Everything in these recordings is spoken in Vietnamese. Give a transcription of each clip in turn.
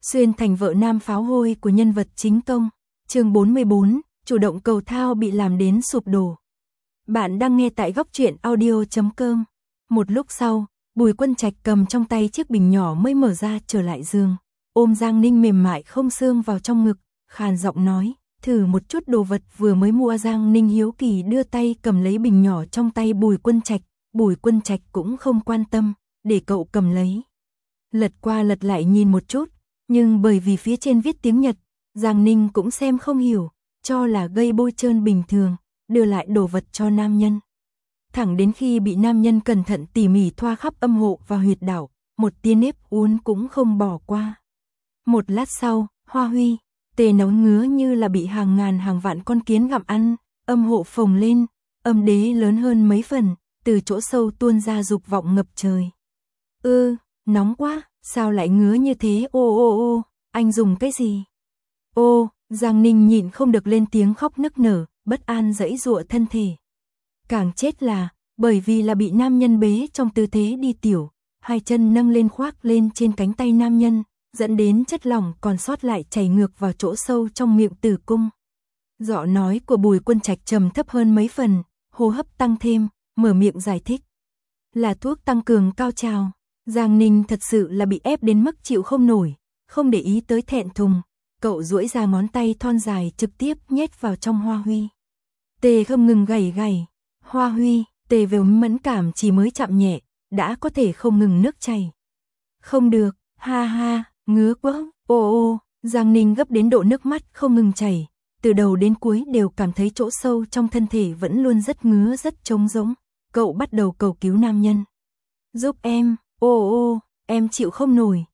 xuyên thành vợ nam pháo hôi của nhân vật chính công. Chương 44, chủ động cầu thao bị làm đến sụp đổ. Bạn đang nghe tại góc truyện audio.com. Một lúc sau, Bùi Quân Trạch cầm trong tay chiếc bình nhỏ mới mở ra trở lại giường, ôm Giang Ninh mềm mại không xương vào trong ngực, khàn giọng nói, thử một chút đồ vật vừa mới mua. Giang Ninh hiếu kỳ đưa tay cầm lấy bình nhỏ trong tay Bùi Quân Trạch, Bùi Quân Trạch cũng không quan tâm, để cậu cầm lấy. Lật qua lật lại nhìn một chút, nhưng bởi vì phía trên viết tiếng Nhật, Giang Ninh cũng xem không hiểu, cho là gây bôi trơn bình thường, đưa lại đồ vật cho nam nhân. Thẳng đến khi bị nam nhân cẩn thận tỉ mỉ thoa khắp âm hộ và huyệt đạo, một tia nếp uốn cũng không bỏ qua. Một lát sau, Hoa Huy, tê nấu ngứa như là bị hàng ngàn hàng vạn con kiến gặm ăn, âm hộ phồng lên, âm đế lớn hơn mấy phần, từ chỗ sâu tuôn ra dục vọng ngập trời. Nóng quá, sao lại ngứa như thế? Ô, anh dùng cái gì? Ô, Giang Ninh nhịn không được lên tiếng khóc nức nở, bất an giãy giụa thân thể. Càng chết là, bởi vì là bị nam nhân bế trong tư thế đi tiểu, hai chân nâng lên khoác lên trên cánh tay nam nhân, dẫn đến chất lỏng còn sót lại chảy ngược vào chỗ sâu trong miệng tử cung. Giọng nói của Bùi Quân Trạch trầm thấp hơn mấy phần, hô hấp tăng thêm, mở miệng giải thích. Là thuốc tăng cường cao trào. Giang Ninh thật sự là bị ép đến mức chịu không nổi, không để ý tới thẹn thùng, cậu duỗi ra ngón tay thon dài trực tiếp nhét vào trong Hoa Huy. Tê không ngừng gảy. Hoa Huy, tê về mẫn cảm chỉ mới chạm nhẹ, đã có thể không ngừng nước chảy. Không được, ha, ngứa quá, ô, Giang Ninh gấp đến độ nước mắt không ngừng chảy, từ đầu đến cuối đều cảm thấy chỗ sâu trong thân thể vẫn luôn rất ngứa rất trống rỗng, cậu bắt đầu cầu cứu nam nhân. Giúp em, ô, em chịu không nổi,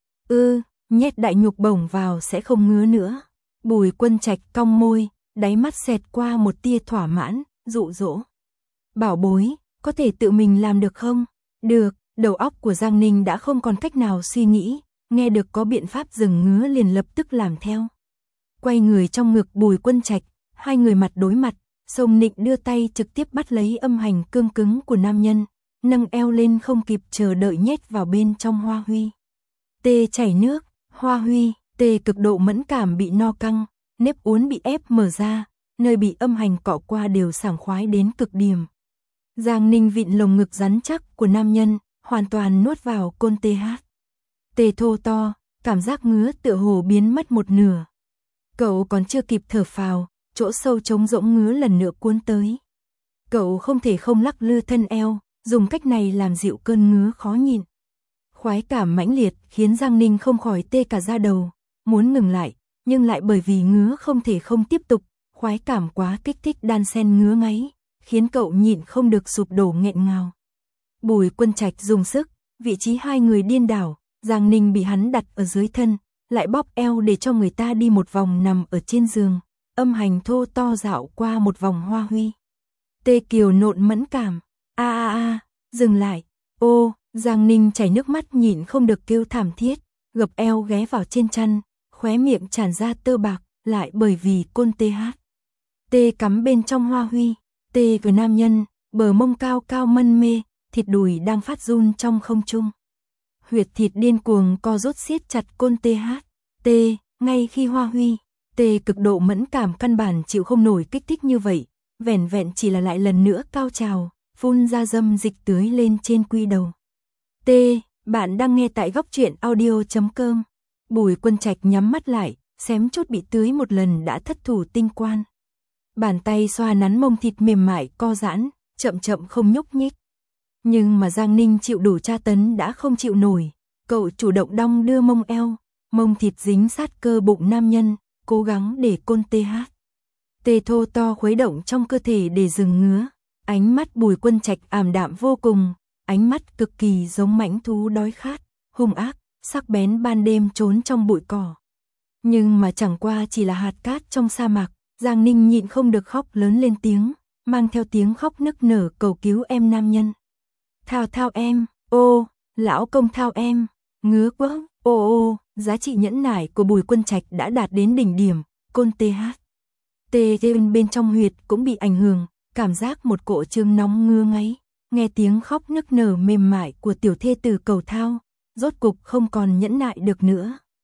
nhét đại nhục bổng vào sẽ không ngứa nữa. Bùi Quân Trạch cong môi, đáy mắt xẹt qua một tia thỏa mãn, dụ dỗ. Bảo bối, có thể tự mình làm được không? Được, đầu óc của Giang Ninh đã không còn cách nào suy nghĩ, nghe được có biện pháp dừng ngứa liền lập tức làm theo. Quay người trong ngực Bùi Quân Trạch, hai người mặt đối mặt, Sông Nịnh đưa tay trực tiếp bắt lấy âm hành cương cứng của nam nhân, nâng eo lên không kịp chờ đợi nhét vào bên trong Hoa Huy. Tê chảy nước, Hoa Huy, tê cực độ mẫn cảm bị no căng, nếp uốn bị ép mở ra, nơi bị âm hành cọ qua đều sảng khoái đến cực điểm. Giang Ninh vịn lồng ngực rắn chắc của nam nhân, hoàn toàn nuốt vào côn tê hát. Tê thô to, cảm giác ngứa tựa hồ biến mất một nửa. Cậu còn chưa kịp thở phào, chỗ sâu trống rỗng ngứa lần nữa cuốn tới. Cậu không thể không lắc lư thân eo, dùng cách này làm dịu cơn ngứa khó nhịn. Khoái cảm mãnh liệt khiến Giang Ninh không khỏi tê cả da đầu, muốn ngừng lại, nhưng lại bởi vì ngứa không thể không tiếp tục, khoái cảm quá kích thích đan xen ngứa ngáy, khiến cậu nhịn không được sụp đổ nghẹn ngào. Bùi Quân Trạch dùng sức, vị trí hai người điên đảo, Giang Ninh bị hắn đặt ở dưới thân, lại bóp eo để cho người ta đi một vòng nằm ở trên giường, âm hành thô to dạo qua một vòng Hoa Huy. Tê kiều nộn mẫn cảm, dừng lại, ô, Giang Ninh chảy nước mắt nhịn không được kêu thảm thiết, gập eo ghé vào trên chăn, khóe miệng tràn ra tơ bạc, lại bởi vì côn tê hát. Tê cắm bên trong Hoa Huy, tê với nam nhân, bờ mông cao cao mân mê, thịt đùi đang phát run trong không trung. Huyệt thịt điên cuồng co rút siết chặt côn tê hát, tê, ngay khi Hoa Huy, tê cực độ mẫn cảm căn bản chịu không nổi kích thích như vậy, vẻn vẹn chỉ là lại lần nữa cao trào, phun ra dâm dịch tưới lên trên quy đầu. Bạn đang nghe tại góc truyện audio.com. Bùi Quân Trạch nhắm mắt lại, xém chút bị tưới một lần đã thất thủ tinh quan. Bàn tay xoa nắn mông thịt mềm mại co giãn, chậm chậm không nhúc nhích. Nhưng mà Giang Ninh chịu đủ tra tấn đã không chịu nổi, cậu chủ động đong đưa mông eo, mông thịt dính sát cơ bụng nam nhân, cố gắng để côn tê hát. Tê thô to khuấy động trong cơ thể để dừng ngứa, ánh mắt Bùi Quân Trạch ảm đạm vô cùng, ánh mắt cực kỳ giống mãnh thú đói khát, hung ác, sắc bén ban đêm trốn trong bụi cỏ. Nhưng mà chẳng qua chỉ là hạt cát trong sa mạc, Giang Ninh nhịn không được khóc lớn lên tiếng, mang theo tiếng khóc nức nở cầu cứu em nam nhân. Thao em, ô, lão công thao em, ngứa quá, ô, giá trị nhẫn nại của Bùi Quân Trạch đã đạt đến đỉnh điểm, côn tê hát. Tê bên trong huyệt cũng bị ảnh hưởng, cảm giác một cỗ trương nóng ngứa ngáy, nghe tiếng khóc nức nở mềm mại của tiểu thê tử cầu thao, rốt cục không còn nhẫn nại được nữa.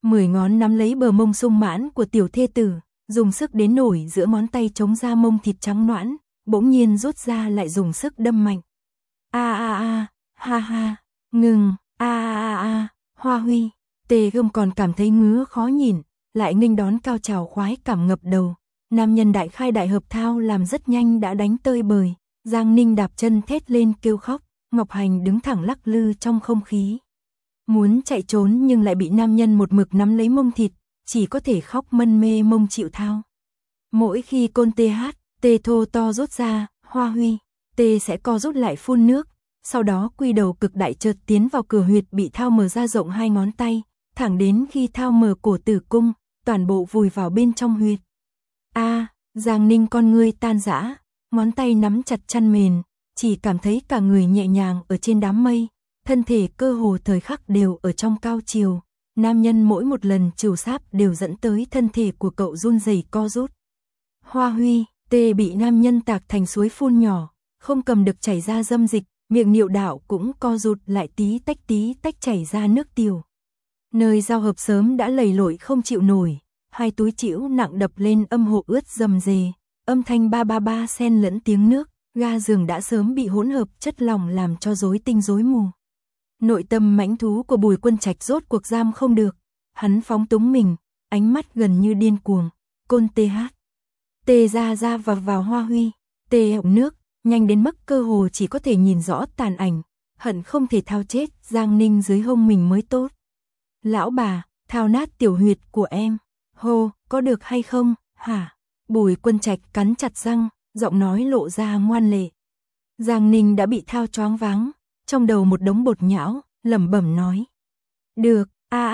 10 ngón nắm lấy bờ mông sung mãn của tiểu thê tử, dùng sức đến nổi giữa ngón tay chống ra mông thịt trắng nõn, bỗng nhiên rút ra lại dùng sức đâm mạnh. Ha ha, ngừng, Hoa Huy, Tề Gươm còn cảm thấy ngứa khó nhìn, lại nghênh đón cao trào khoái cảm ngập đầu. Nam nhân đại khai đại hợp thao làm rất nhanh đã đánh tơi bời, Giang Ninh đạp chân thét lên kêu khóc, Ngọc Hành đứng thẳng lắc lư trong không khí. Muốn chạy trốn nhưng lại bị nam nhân một mực nắm lấy mông thịt, chỉ có thể khóc mân mê mông chịu thao. Mỗi khi côn tê hát, tê thô to rút ra, Hoa Huy, tê sẽ co rút lại phun nước, sau đó quy đầu cực đại chợt tiến vào cửa huyệt bị thao mở ra rộng 2 ngón tay, thẳng đến khi thao mở cổ tử cung, toàn bộ vùi vào bên trong huyệt. Giang Ninh con ngươi tan rã, ngón tay nắm chặt chăn mền, chỉ cảm thấy cả người nhẹ nhàng ở trên đám mây, thân thể cơ hồ thời khắc đều ở trong cao chiều. Nam nhân mỗi một lần trìu sáp đều dẫn tới thân thể của cậu run rẩy co rút. Hoa Huy, tê bị nam nhân tạc thành suối phun nhỏ, không cầm được chảy ra dâm dịch, miệng niệu đạo cũng co rụt lại tí tách chảy ra nước tiểu. Nơi giao hợp sớm đã lầy lội không chịu nổi, 2 túi chĩu nặng đập lên âm hộ ướt rầm rề, âm thanh ba ba ba xen lẫn tiếng nước, ga giường đã sớm bị hỗn hợp chất lỏng làm cho rối tinh rối mù. Nội tâm mãnh thú của Bùi Quân Trạch rốt cuộc giam không được, hắn phóng túng mình, ánh mắt gần như điên cuồng, côn tê hát. Tê ra vào Hoa Huy, tê họng nước, nhanh đến mức cơ hồ chỉ có thể nhìn rõ tàn ảnh, hận không thể thao chết Giang Ninh dưới hông mình mới tốt. Lão bà, thao nát tiểu huyệt của em, hô, có được hay không, hả? Bùi Quân Trạch cắn chặt răng, giọng nói lộ ra ngoan lệ. Giang Ninh đã bị thao choáng váng, trong đầu một đống bột nhão, lẩm bẩm nói. Được,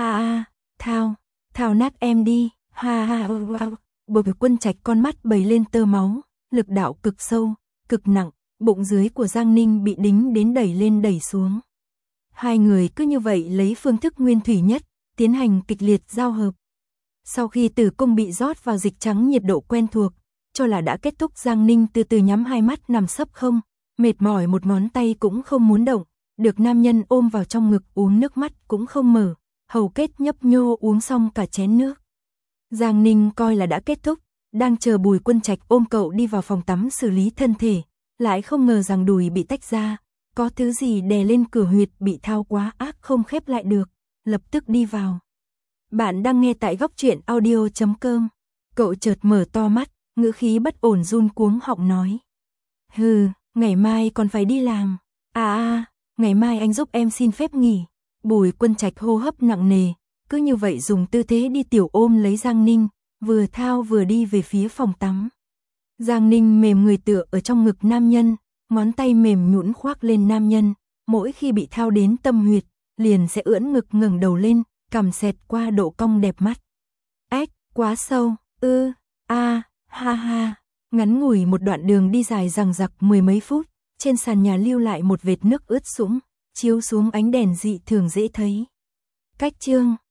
thao nát em đi, ha. Bùi Quân Trạch con mắt bầy lên tơ máu, lực đạo cực sâu, cực nặng, bụng dưới của Giang Ninh bị đính đến đẩy lên đẩy xuống. 2 người cứ như vậy lấy phương thức nguyên thủy nhất, tiến hành kịch liệt giao hợp. Sau khi tử cung bị rót vào dịch trắng nhiệt độ quen thuộc, cho là đã kết thúc, Giang Ninh từ từ nhắm 2 mắt nằm sấp không, mệt mỏi một ngón tay cũng không muốn động, được nam nhân ôm vào trong ngực uống nước mắt cũng không mở, hầu kết nhấp nhô uống xong cả chén nước. Giang Ninh coi là đã kết thúc, đang chờ Bùi Quân Trạch ôm cậu đi vào phòng tắm xử lý thân thể, lại không ngờ rằng đùi bị tách ra, có thứ gì đè lên cửa huyệt bị thao quá ác không khép lại được, lập tức đi vào. Bạn đang nghe tại góc truyện audio.com. Cậu chợt mở to mắt, ngữ khí bất ổn run cuống họng nói. Hừ, ngày mai còn phải đi làm. Ngày mai anh giúp em xin phép nghỉ. Bùi Quân Trạch hô hấp nặng nề, cứ như vậy dùng tư thế đi tiểu ôm lấy Giang Ninh, vừa thao vừa đi về phía phòng tắm. Giang Ninh mềm người tựa ở trong ngực nam nhân, ngón tay mềm nhũn khoác lên nam nhân, mỗi khi bị thao đến tâm huyệt, liền sẽ ưỡn ngực ngẩng đầu lên, cằm xẹt qua độ cong đẹp mắt. Ếch, quá sâu, ha. Ngắn ngủi một đoạn đường đi dài dằng dặc 10 mấy phút, trên sàn nhà lưu lại một vệt nước ướt sũng, chiếu xuống ánh đèn dị thường dễ thấy. Cách chương